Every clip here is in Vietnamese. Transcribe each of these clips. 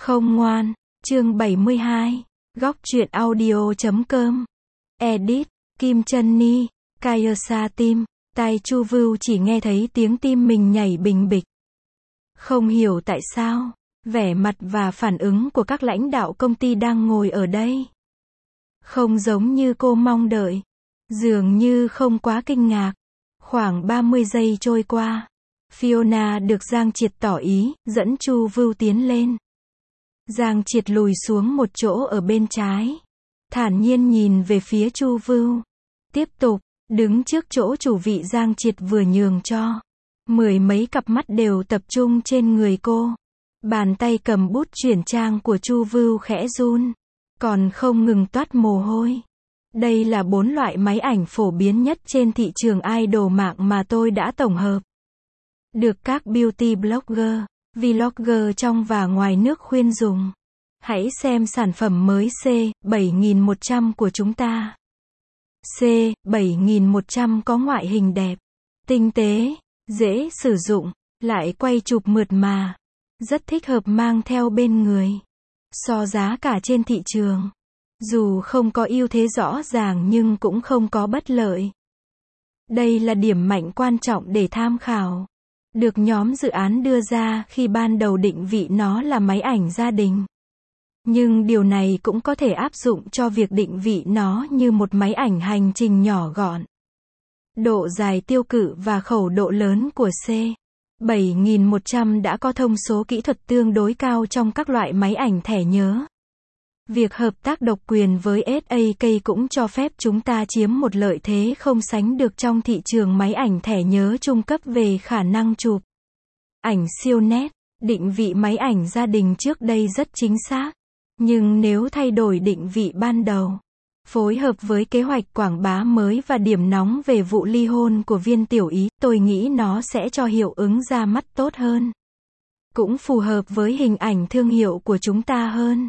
Không ngoan, chương 72, góc truyện audio.com, edit, Kim Chân Ni, Kayasa Tim, tai Chu Vưu chỉ nghe thấy tiếng tim mình nhảy bình bịch. Không hiểu tại sao, vẻ mặt và phản ứng của các lãnh đạo công ty đang ngồi ở đây không giống như cô mong đợi, dường như không quá kinh ngạc. Khoảng 30 giây trôi qua, Fiona được Giang Triệt tỏ ý, dẫn Chu Vưu tiến lên. Giang Triệt lùi xuống một chỗ ở bên trái, thản nhiên nhìn về phía Chu Vưu. Tiếp tục, đứng trước chỗ chủ vị Giang Triệt vừa nhường cho. Mười mấy cặp mắt đều tập trung trên người cô. Bàn tay cầm bút chuyển trang của Chu Vưu khẽ run, còn không ngừng toát mồ hôi. Đây là 4 loại máy ảnh phổ biến nhất trên thị trường idol mạng mà tôi đã tổng hợp. Được các beauty blogger, vlogger trong và ngoài nước khuyên dùng. Hãy xem sản phẩm mới C7100 của chúng ta. C7100 có ngoại hình đẹp, tinh tế, dễ sử dụng, lại quay chụp mượt mà. Rất thích hợp mang theo bên người. So giá cả trên thị trường, dù không có ưu thế rõ ràng nhưng cũng không có bất lợi. Đây là điểm mạnh quan trọng để tham khảo. Được nhóm dự án đưa ra khi ban đầu định vị nó là máy ảnh gia đình. Nhưng điều này cũng có thể áp dụng cho việc định vị nó như một máy ảnh hành trình nhỏ gọn. Độ dài tiêu cự và khẩu độ lớn của C7100 đã có thông số kỹ thuật tương đối cao trong các loại máy ảnh thẻ nhớ. Việc hợp tác độc quyền với SAK cũng cho phép chúng ta chiếm một lợi thế không sánh được trong thị trường máy ảnh thẻ nhớ trung cấp về khả năng chụp ảnh siêu nét. Định vị máy ảnh gia đình trước đây rất chính xác. Nhưng nếu thay đổi định vị ban đầu, phối hợp với kế hoạch quảng bá mới và điểm nóng về vụ ly hôn của Viên Tiểu Ý, tôi nghĩ nó sẽ cho hiệu ứng ra mắt tốt hơn. Cũng phù hợp với hình ảnh thương hiệu của chúng ta hơn.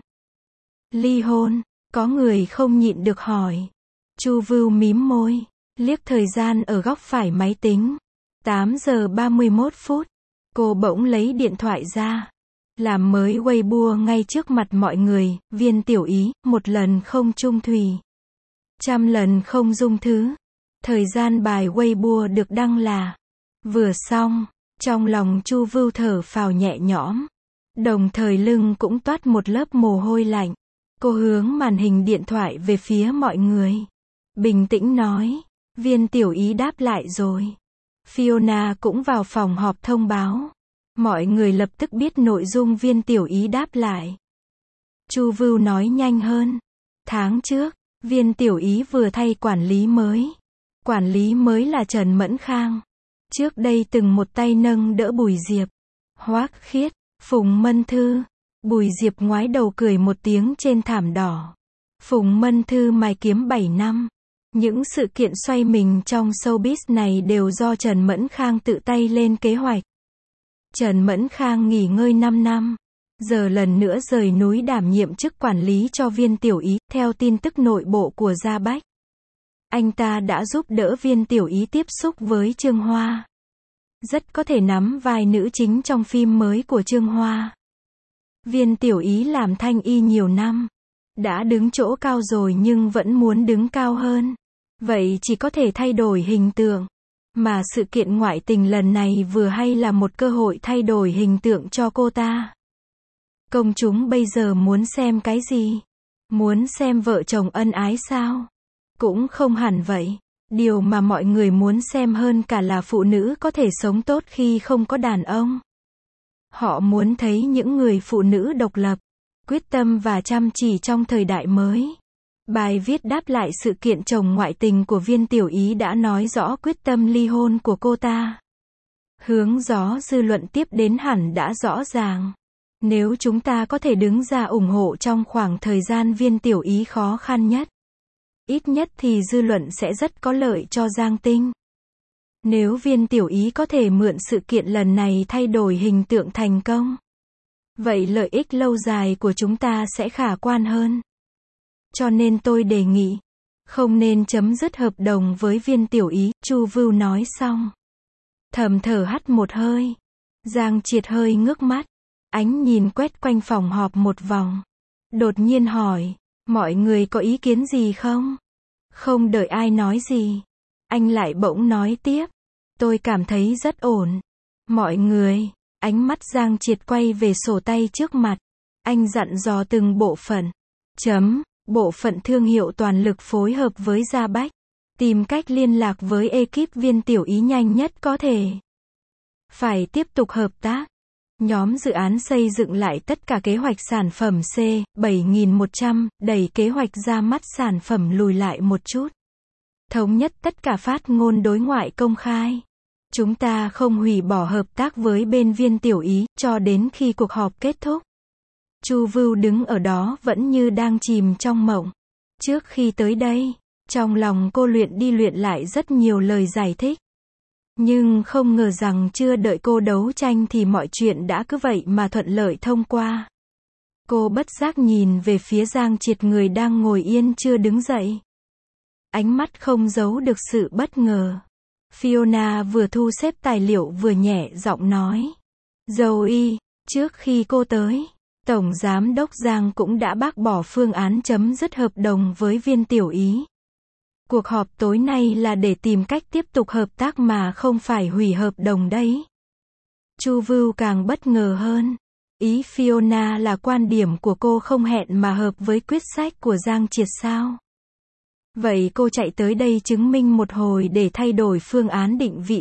Ly hôn, có người không nhịn được hỏi. Chu Vưu mím môi, liếc thời gian ở góc phải máy tính. 8 giờ 31 phút. Cô bỗng lấy điện thoại ra. Làm mới Weibo ngay trước mặt mọi người. Viên Tiểu Ý, một lần không chung thủy, 100 lần không dung thứ. Thời gian bài Weibo được đăng là vừa xong. Trong lòng Chu Vưu thở phào nhẹ nhõm, đồng thời lưng cũng toát một lớp mồ hôi lạnh. Cô hướng màn hình điện thoại về phía mọi người, bình tĩnh nói, Viên Tiểu Ý đáp lại rồi. Fiona cũng vào phòng họp thông báo. Mọi người lập tức biết nội dung Viên Tiểu Ý đáp lại. Chu Vưu nói nhanh hơn. Tháng trước, Viên Tiểu Ý vừa thay quản lý mới. Quản lý mới là Trần Mẫn Khang. Trước đây từng một tay nâng đỡ Bùi Diệp, Hoắc Khiết, Phùng Mân Thư. Bùi Diệp ngoái đầu cười một tiếng trên thảm đỏ. Phùng Mân Thư mài kiếm 7 năm. Những sự kiện xoay mình trong showbiz này đều do Trần Mẫn Khang tự tay lên kế hoạch. Trần Mẫn Khang nghỉ ngơi 5 năm. Giờ lần nữa rời núi đảm nhiệm chức quản lý cho Viên Tiểu Ý, theo tin tức nội bộ của Gia Bách. Anh ta đã giúp đỡ Viên Tiểu Ý tiếp xúc với Trương Hoa. Rất có thể nắm vai nữ chính trong phim mới của Trương Hoa. Viên Tiểu Ý làm thanh y nhiều năm. Đã đứng chỗ cao rồi nhưng vẫn muốn đứng cao hơn. Vậy chỉ có thể thay đổi hình tượng. Mà sự kiện ngoại tình lần này vừa hay là một cơ hội thay đổi hình tượng cho cô ta. Công chúng bây giờ muốn xem cái gì? Muốn xem vợ chồng ân ái sao? Cũng không hẳn vậy. Điều mà mọi người muốn xem hơn cả là phụ nữ có thể sống tốt khi không có đàn ông. Họ muốn thấy những người phụ nữ độc lập, quyết tâm và chăm chỉ trong thời đại mới. Bài viết đáp lại sự kiện chồng ngoại tình của Viên Tiểu Ý đã nói rõ quyết tâm ly hôn của cô ta. Hướng gió dư luận tiếp đến hẳn đã rõ ràng. Nếu chúng ta có thể đứng ra ủng hộ trong khoảng thời gian Viên Tiểu Ý khó khăn nhất, ít nhất thì dư luận sẽ rất có lợi cho Giang Tinh. Nếu Viên Tiểu Ý có thể mượn sự kiện lần này thay đổi hình tượng thành công, vậy lợi ích lâu dài của chúng ta sẽ khả quan hơn. Cho nên tôi đề nghị, không nên chấm dứt hợp đồng với Viên Tiểu Ý. Chu Vưu nói xong, thầm thở hắt một hơi. Giang Triệt hơi ngước mắt. Ánh nhìn quét quanh phòng họp một vòng. Đột nhiên hỏi, mọi người có ý kiến gì không? Không đợi ai nói gì, anh lại bỗng nói tiếp. Tôi cảm thấy rất ổn. Mọi người, ánh mắt Giang Triệt quay về sổ tay trước mặt. Anh dặn dò từng bộ phận. Bộ phận thương hiệu toàn lực phối hợp với Gia Bách. Tìm cách liên lạc với ekip Viên Tiểu Ý nhanh nhất có thể. Phải tiếp tục hợp tác. Nhóm dự án xây dựng lại tất cả kế hoạch sản phẩm C7100, đẩy kế hoạch ra mắt sản phẩm lùi lại một chút. Thống nhất tất cả phát ngôn đối ngoại công khai. Chúng ta không hủy bỏ hợp tác với bên Viên Tiểu Ý, cho đến khi cuộc họp kết thúc. Chu Vưu đứng ở đó vẫn như đang chìm trong mộng. Trước khi tới đây, trong lòng cô luyện đi luyện lại rất nhiều lời giải thích. Nhưng không ngờ rằng chưa đợi cô đấu tranh thì mọi chuyện đã cứ vậy mà thuận lợi thông qua. Cô bất giác nhìn về phía Giang Triệt, người đang ngồi yên chưa đứng dậy. Ánh mắt không giấu được sự bất ngờ. Fiona vừa thu xếp tài liệu vừa nhẹ giọng nói. Zoe, trước khi cô tới, Tổng Giám đốc Giang cũng đã bác bỏ phương án chấm dứt hợp đồng với Viên Tiểu Ý. Cuộc họp tối nay là để tìm cách tiếp tục hợp tác mà không phải hủy hợp đồng đấy. Chu Vưu càng bất ngờ hơn. Ý Fiona là quan điểm của cô không hẹn mà hợp với quyết sách của Giang Triệt sao? Vậy cô chạy tới đây chứng minh một hồi để thay đổi phương án định vị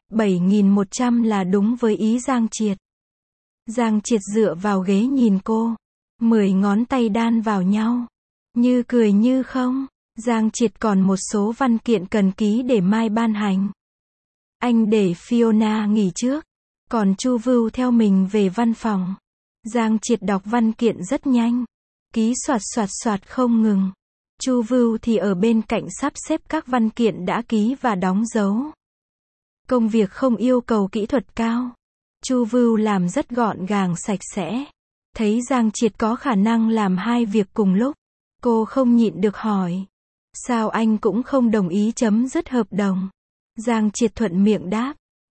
C7100 là đúng với ý Giang Triệt. Giang Triệt dựa vào ghế nhìn cô. 10 ngón tay đan vào nhau. Như cười như không. Giang Triệt còn một số văn kiện cần ký để mai ban hành. Anh để Fiona nghỉ trước. Còn Chu Vưu theo mình về văn phòng. Giang Triệt đọc văn kiện rất nhanh. Ký soạt soạt soạt không ngừng. Chu Vưu thì ở bên cạnh sắp xếp các văn kiện đã ký và đóng dấu. Công việc không yêu cầu kỹ thuật cao. Chu Vưu làm rất gọn gàng sạch sẽ. Thấy Giang Triệt có khả năng làm hai việc cùng lúc. Cô không nhịn được hỏi. Sao anh cũng không đồng ý chấm dứt hợp đồng? Giang Triệt thuận miệng đáp.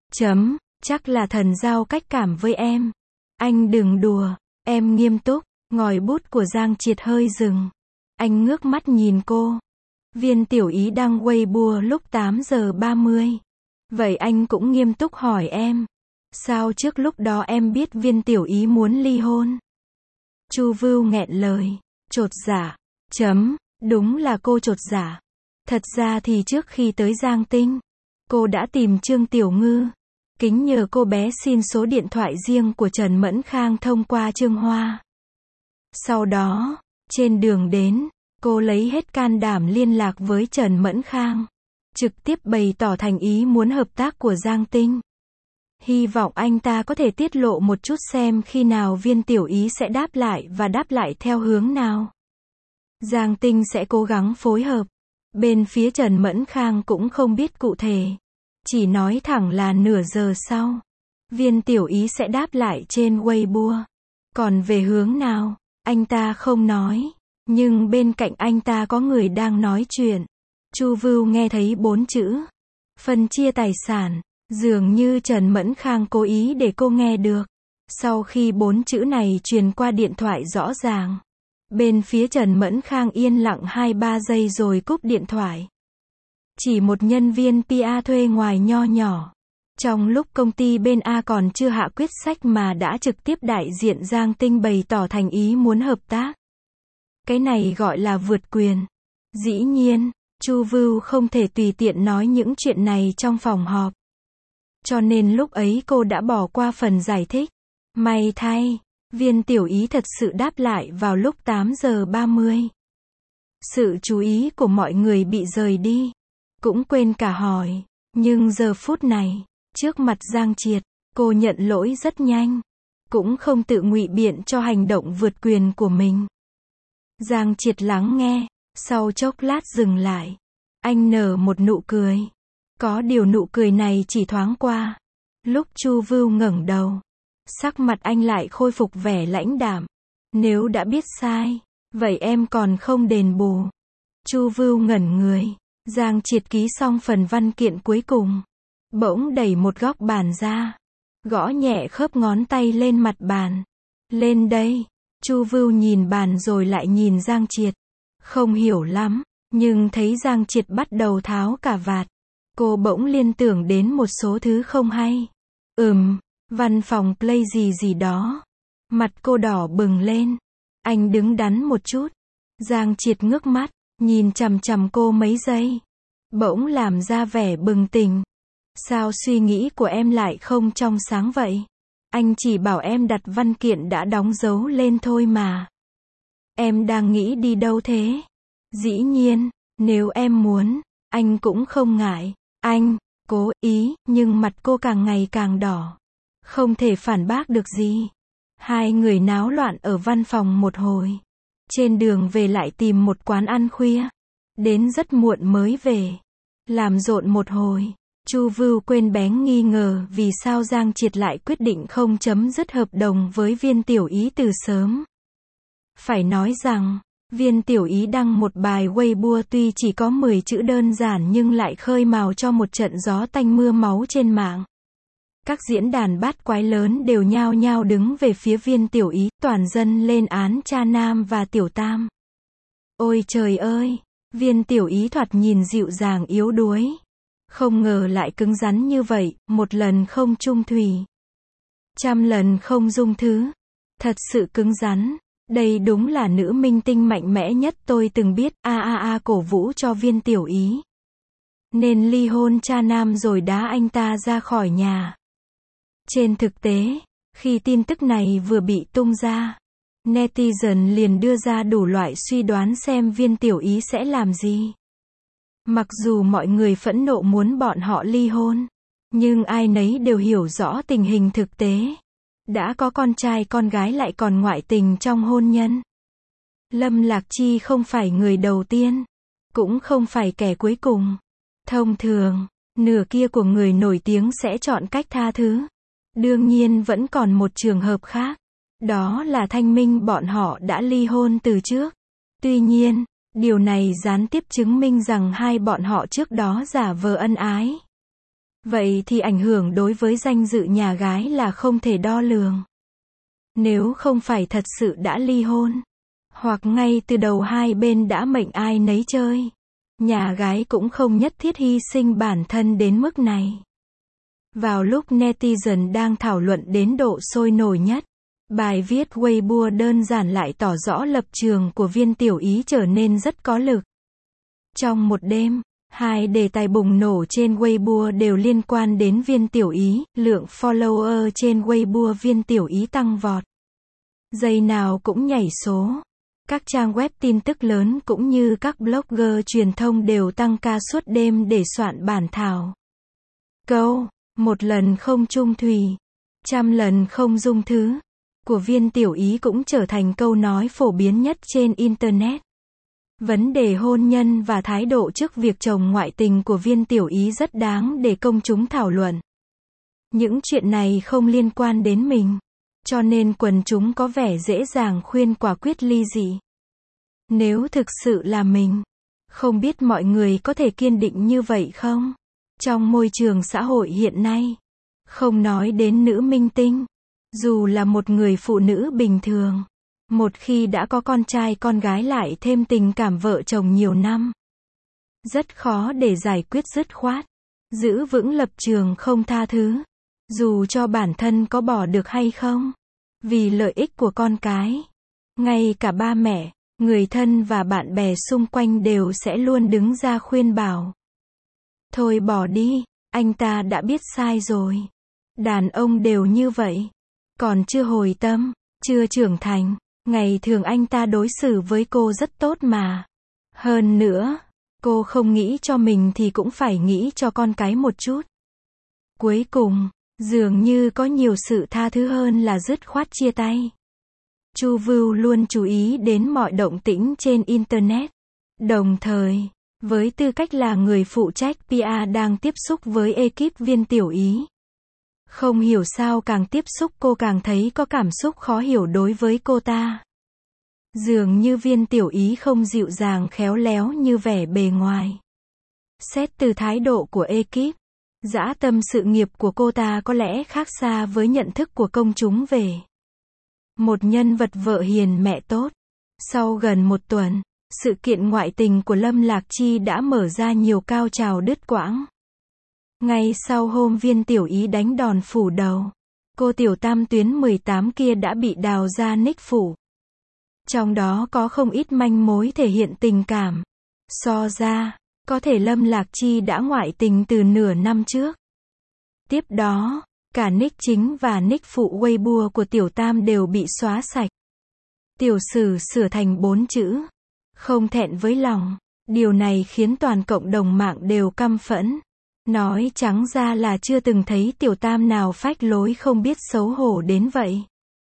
Chắc là thần giao cách cảm với em. Anh đừng đùa, em nghiêm túc. Ngòi bút của Giang Triệt hơi dừng. Anh ngước mắt nhìn cô. Viên Tiểu Ý đăng Weibo lúc 8 giờ 30. Vậy anh cũng nghiêm túc hỏi em. Sao trước lúc đó em biết Viên Tiểu Ý muốn ly hôn? Chu Vưu nghẹn lời. Chột dạ. Đúng là cô chột dạ. Thật ra thì trước khi tới Giang Tinh, cô đã tìm Trương Tiểu Ngư. Kính nhờ cô bé xin số điện thoại riêng của Trần Mẫn Khang thông qua Trương Hoa. Sau đó, trên đường đến, cô lấy hết can đảm liên lạc với Trần Mẫn Khang. Trực tiếp bày tỏ thành ý muốn hợp tác của Giang Tinh. Hy vọng anh ta có thể tiết lộ một chút xem khi nào Viên Tiểu Ý sẽ đáp lại và đáp lại theo hướng nào. Giang Tinh sẽ cố gắng phối hợp. Bên phía Trần Mẫn Khang cũng không biết cụ thể. Chỉ nói thẳng là nửa giờ sau, Viên Tiểu Ý sẽ đáp lại trên Weibo. Còn về hướng nào, anh ta không nói. Nhưng bên cạnh anh ta có người đang nói chuyện. Chu Vưu nghe thấy 4 chữ. Phân chia tài sản. Dường như Trần Mẫn Khang cố ý để cô nghe được. Sau khi 4 chữ này truyền qua điện thoại rõ ràng, bên phía Trần Mẫn Khang yên lặng 2-3 giây rồi cúp điện thoại. Chỉ một nhân viên PR thuê ngoài nho nhỏ. Trong lúc công ty bên A còn chưa hạ quyết sách mà đã trực tiếp đại diện Giang Tinh bày tỏ thành ý muốn hợp tác. Cái này gọi là vượt quyền. Dĩ nhiên, Chu Vưu không thể tùy tiện nói những chuyện này trong phòng họp. Cho nên lúc ấy cô đã bỏ qua phần giải thích. May thay, Viên Tiểu Ý thật sự đáp lại vào lúc 8 giờ 30. Sự chú ý của mọi người bị rời đi. Cũng quên cả hỏi. Nhưng giờ phút này, trước mặt Giang Triệt, cô nhận lỗi rất nhanh. Cũng không tự ngụy biện cho hành động vượt quyền của mình. Giang Triệt lắng nghe, sau chốc lát dừng lại. Anh nở một nụ cười. Có điều nụ cười này chỉ thoáng qua. Lúc Chu Vưu ngẩng đầu, sắc mặt anh lại khôi phục vẻ lãnh đạm. Nếu đã biết sai, vậy em còn không đền bù. Chu Vưu ngẩn người. Giang Triệt ký xong phần văn kiện cuối cùng. Bỗng đẩy một góc bàn ra. Gõ nhẹ khớp ngón tay lên mặt bàn. Lên đây. Chu Vưu nhìn bàn rồi lại nhìn Giang Triệt. Không hiểu lắm, nhưng thấy Giang Triệt bắt đầu tháo cà vạt. Cô bỗng liên tưởng đến một số thứ không hay. Văn phòng play gì gì đó. Mặt cô đỏ bừng lên. Anh đứng đắn một chút. Giang Triệt ngước mắt, nhìn chằm chằm cô mấy giây. Bỗng làm ra vẻ bừng tỉnh. Sao suy nghĩ của em lại không trong sáng vậy? Anh chỉ bảo em đặt văn kiện đã đóng dấu lên thôi mà. Em đang nghĩ đi đâu thế? Dĩ nhiên, nếu em muốn, anh cũng không ngại. Anh, cố ý, nhưng mặt cô càng ngày càng đỏ. Không thể phản bác được gì. Hai người náo loạn ở văn phòng một hồi. Trên đường về lại tìm một quán ăn khuya. Đến rất muộn mới về. Làm rộn một hồi. Chu Vưu quên bén nghi ngờ vì sao Giang Triệt lại quyết định không chấm dứt hợp đồng với Viên Tiểu Ý từ sớm. Phải nói rằng, Viên Tiểu Ý đăng một bài Weibo tuy chỉ có 10 chữ đơn giản nhưng lại khơi mào cho một trận gió tanh mưa máu trên mạng. Các diễn đàn bát quái lớn đều nhao nhao đứng về phía Viên Tiểu Ý, toàn dân lên án cha Nam và Tiểu Tam. Ôi trời ơi, Viên Tiểu Ý thoạt nhìn dịu dàng yếu đuối. Không ngờ lại cứng rắn như vậy, một lần không chung thủy. 100 lần không dung thứ. Thật sự cứng rắn. Đây đúng là nữ minh tinh mạnh mẽ nhất tôi từng biết, cổ vũ cho Viên Tiểu Ý. Nên ly hôn cha Nam rồi đá anh ta ra khỏi nhà. Trên thực tế, khi tin tức này vừa bị tung ra, netizen liền đưa ra đủ loại suy đoán xem Viên Tiểu Ý sẽ làm gì. Mặc dù mọi người phẫn nộ muốn bọn họ ly hôn, nhưng ai nấy đều hiểu rõ tình hình thực tế. Đã có con trai con gái lại còn ngoại tình trong hôn nhân. Lâm Lạc Chi không phải người đầu tiên, cũng không phải kẻ cuối cùng. Thông thường, nửa kia của người nổi tiếng sẽ chọn cách tha thứ. Đương nhiên vẫn còn một trường hợp khác. Đó là Thanh Minh bọn họ đã ly hôn từ trước. Tuy nhiên, điều này gián tiếp chứng minh rằng hai bọn họ trước đó giả vờ ân ái. Vậy thì ảnh hưởng đối với danh dự nhà gái là không thể đo lường. Nếu không phải thật sự đã ly hôn, hoặc ngay từ đầu hai bên đã mệnh ai nấy chơi, nhà gái cũng không nhất thiết hy sinh bản thân đến mức này. Vào lúc netizen đang thảo luận đến độ sôi nổi nhất, bài viết Weibo đơn giản lại tỏ rõ lập trường của Viên Tiểu Ý trở nên rất có lực. Trong một đêm, hai đề tài bùng nổ trên Weibo đều liên quan đến Viên Tiểu Ý, lượng follower trên Weibo Viên Tiểu Ý tăng vọt. Giây nào cũng nhảy số. Các trang web tin tức lớn cũng như các blogger truyền thông đều tăng ca suốt đêm để soạn bản thảo. Câu, 1 lần không chung thủy, 100 lần không dung thứ, của Viên Tiểu Ý cũng trở thành câu nói phổ biến nhất trên Internet. Vấn đề hôn nhân và thái độ trước việc chồng ngoại tình của Viên Tiểu Ý rất đáng để công chúng thảo luận. Những chuyện này không liên quan đến mình, cho nên quần chúng có vẻ dễ dàng khuyên quả quyết ly dị. Nếu thực sự là mình, không biết mọi người có thể kiên định như vậy không? Trong môi trường xã hội hiện nay, không nói đến nữ minh tinh, dù là một người phụ nữ bình thường, một khi đã có con trai con gái lại thêm tình cảm vợ chồng nhiều năm, rất khó để giải quyết dứt khoát, giữ vững lập trường không tha thứ, dù cho bản thân có bỏ được hay không, vì lợi ích của con cái. Ngay cả ba mẹ, người thân và bạn bè xung quanh đều sẽ luôn đứng ra khuyên bảo. Thôi bỏ đi, anh ta đã biết sai rồi. Đàn ông đều như vậy. Còn chưa hồi tâm, chưa trưởng thành. Ngày thường anh ta đối xử với cô rất tốt mà. Hơn nữa, cô không nghĩ cho mình thì cũng phải nghĩ cho con cái một chút. Cuối cùng, dường như có nhiều sự tha thứ hơn là dứt khoát chia tay. Chu Vưu luôn chú ý đến mọi động tĩnh trên Internet. Đồng thời, với tư cách là người phụ trách PR đang tiếp xúc với ekip Viên Tiểu Ý. Không hiểu sao càng tiếp xúc cô càng thấy có cảm xúc khó hiểu đối với cô ta. Dường như Viên Tiểu Ý không dịu dàng khéo léo như vẻ bề ngoài. Xét từ thái độ của ekip, dã tâm sự nghiệp của cô ta có lẽ khác xa với nhận thức của công chúng về Một nhân vật vợ hiền mẹ tốt. Sau gần một tuần, sự kiện ngoại tình của Lâm Lạc Chi đã mở ra nhiều cao trào đứt quãng. Ngay sau hôm Viên Tiểu Ý đánh đòn phủ đầu, cô tiểu tam tuyến 18 kia đã bị đào ra nick phủ. Trong đó có không ít manh mối thể hiện tình cảm. So ra, có thể Lâm Lạc Chi đã ngoại tình từ nửa năm trước. Tiếp đó, cả nick chính và nick phụ Weibo của tiểu tam đều bị xóa sạch. Tiểu sử sửa thành 4 chữ. Không thẹn với lòng. Điều này khiến toàn cộng đồng mạng đều căm phẫn. Nói trắng ra là chưa từng thấy tiểu tam nào phách lối không biết xấu hổ đến vậy.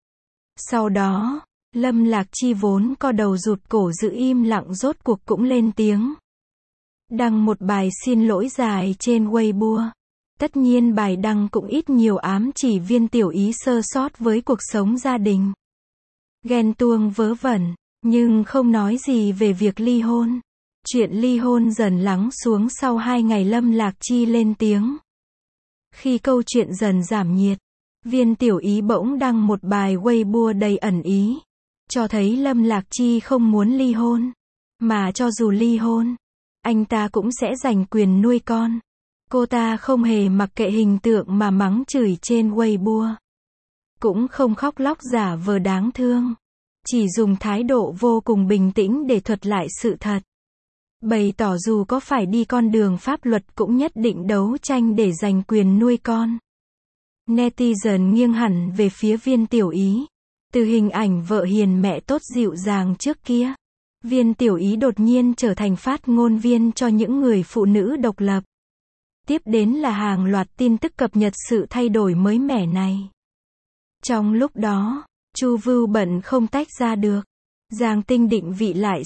Sau đó, Lâm Lạc Chi vốn co đầu rụt cổ giữ im lặng rốt cuộc cũng lên tiếng. Đăng một bài xin lỗi dài trên Weibo. Tất nhiên bài đăng cũng ít nhiều ám chỉ Viên Tiểu Ý sơ sót với cuộc sống gia đình. Ghen tuông vớ vẩn, nhưng không nói gì về việc ly hôn. Chuyện ly hôn dần lắng xuống sau 2 ngày Lâm Lạc Chi lên tiếng. Khi câu chuyện dần giảm nhiệt, Viên Tiểu Ý bỗng đăng một bài Weibo đầy ẩn ý. Cho thấy Lâm Lạc Chi không muốn ly hôn. Mà cho dù ly hôn, anh ta cũng sẽ giành quyền nuôi con. Cô ta không hề mặc kệ hình tượng mà mắng chửi trên Weibo. Cũng không khóc lóc giả vờ đáng thương. Chỉ dùng thái độ vô cùng bình tĩnh để thuật lại sự thật. Bày tỏ dù có phải đi con đường pháp luật cũng nhất định đấu tranh để giành quyền nuôi con. Netizen nghiêng hẳn về phía Viên Tiểu Ý. Từ hình ảnh vợ hiền mẹ tốt dịu dàng trước kia, Viên Tiểu Ý đột nhiên trở thành phát ngôn viên cho những người phụ nữ độc lập. Tiếp đến là hàng loạt tin tức cập nhật sự thay đổi mới mẻ này. Trong lúc đó, Chu Vưu bận không tách ra được. Giang Tinh định vị lại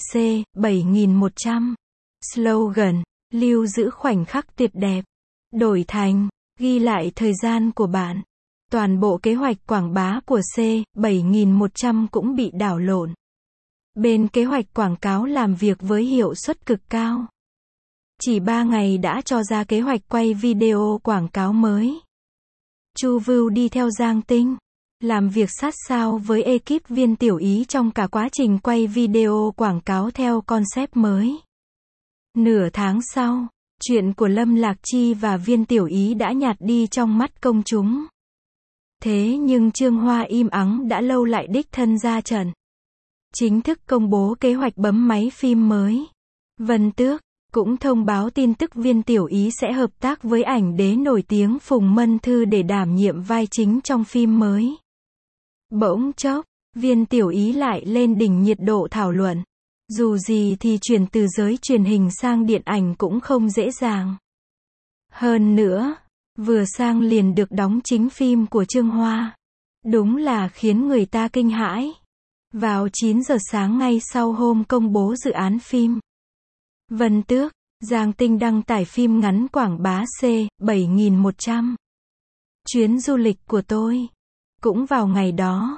C7100. Slogan, lưu giữ khoảnh khắc tuyệt đẹp. Đổi thành, ghi lại thời gian của bạn. Toàn bộ kế hoạch quảng bá của C7100 cũng bị đảo lộn. Bên kế hoạch quảng cáo làm việc với hiệu suất cực cao. Chỉ 3 ngày đã cho ra kế hoạch quay video quảng cáo mới. Chu Vưu đi theo Giang Tinh, làm việc sát sao với ekip Viên Tiểu Ý trong cả quá trình quay video quảng cáo theo concept mới. Nửa tháng sau, chuyện của Lâm Lạc Chi và Viên Tiểu Ý đã nhạt đi trong mắt công chúng. Thế nhưng Trương Hoa im ắng đã lâu lại đích thân ra trận. Chính thức công bố kế hoạch bấm máy phim mới. Vân Tước cũng thông báo tin tức Viên Tiểu Ý sẽ hợp tác với ảnh đế nổi tiếng Phùng Mân Thư để đảm nhiệm vai chính trong phim mới. Bỗng chốc, Viên Tiểu Ý lại lên đỉnh nhiệt độ thảo luận. Dù gì thì chuyển từ giới truyền hình sang điện ảnh cũng không dễ dàng. Hơn nữa, vừa sang liền được đóng chính phim của Trương Hoa. Đúng là khiến người ta kinh hãi. Vào 9 giờ sáng ngay sau hôm công bố dự án phim, Vân Tước, Giang Tinh đăng tải phim ngắn quảng bá C7100. Chuyến du lịch của tôi. Cũng vào ngày đó,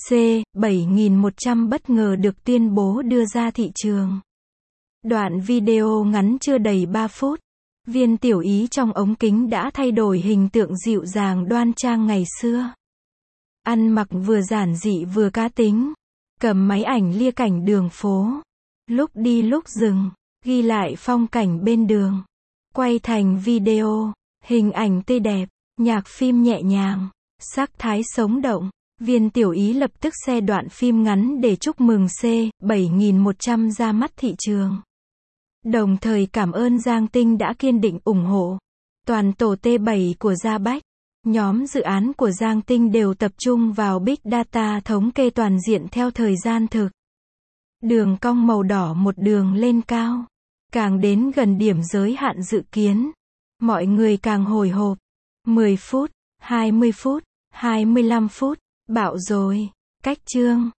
C7100 bất ngờ được tuyên bố đưa ra thị trường. Đoạn video ngắn chưa đầy 3 phút. Viên Tiểu Ý trong ống kính đã thay đổi hình tượng dịu dàng đoan trang ngày xưa. Ăn mặc vừa giản dị vừa cá tính. Cầm máy ảnh lia cảnh đường phố. Lúc đi lúc dừng, ghi lại phong cảnh bên đường. Quay thành video, hình ảnh tươi đẹp, nhạc phim nhẹ nhàng, sắc thái sống động. Viên Tiểu Ý lập tức share đoạn phim ngắn để chúc mừng C7100 ra mắt thị trường. Đồng thời cảm ơn Giang Tinh đã kiên định ủng hộ. Toàn tổ T7 của Gia Bách, nhóm dự án của Giang Tinh đều tập trung vào Big Data thống kê toàn diện theo thời gian thực. Đường cong màu đỏ một đường lên cao. Càng đến gần điểm giới hạn dự kiến, mọi người càng hồi hộp. 10 phút, 20 phút, 25 phút, bạo rồi, cách chương.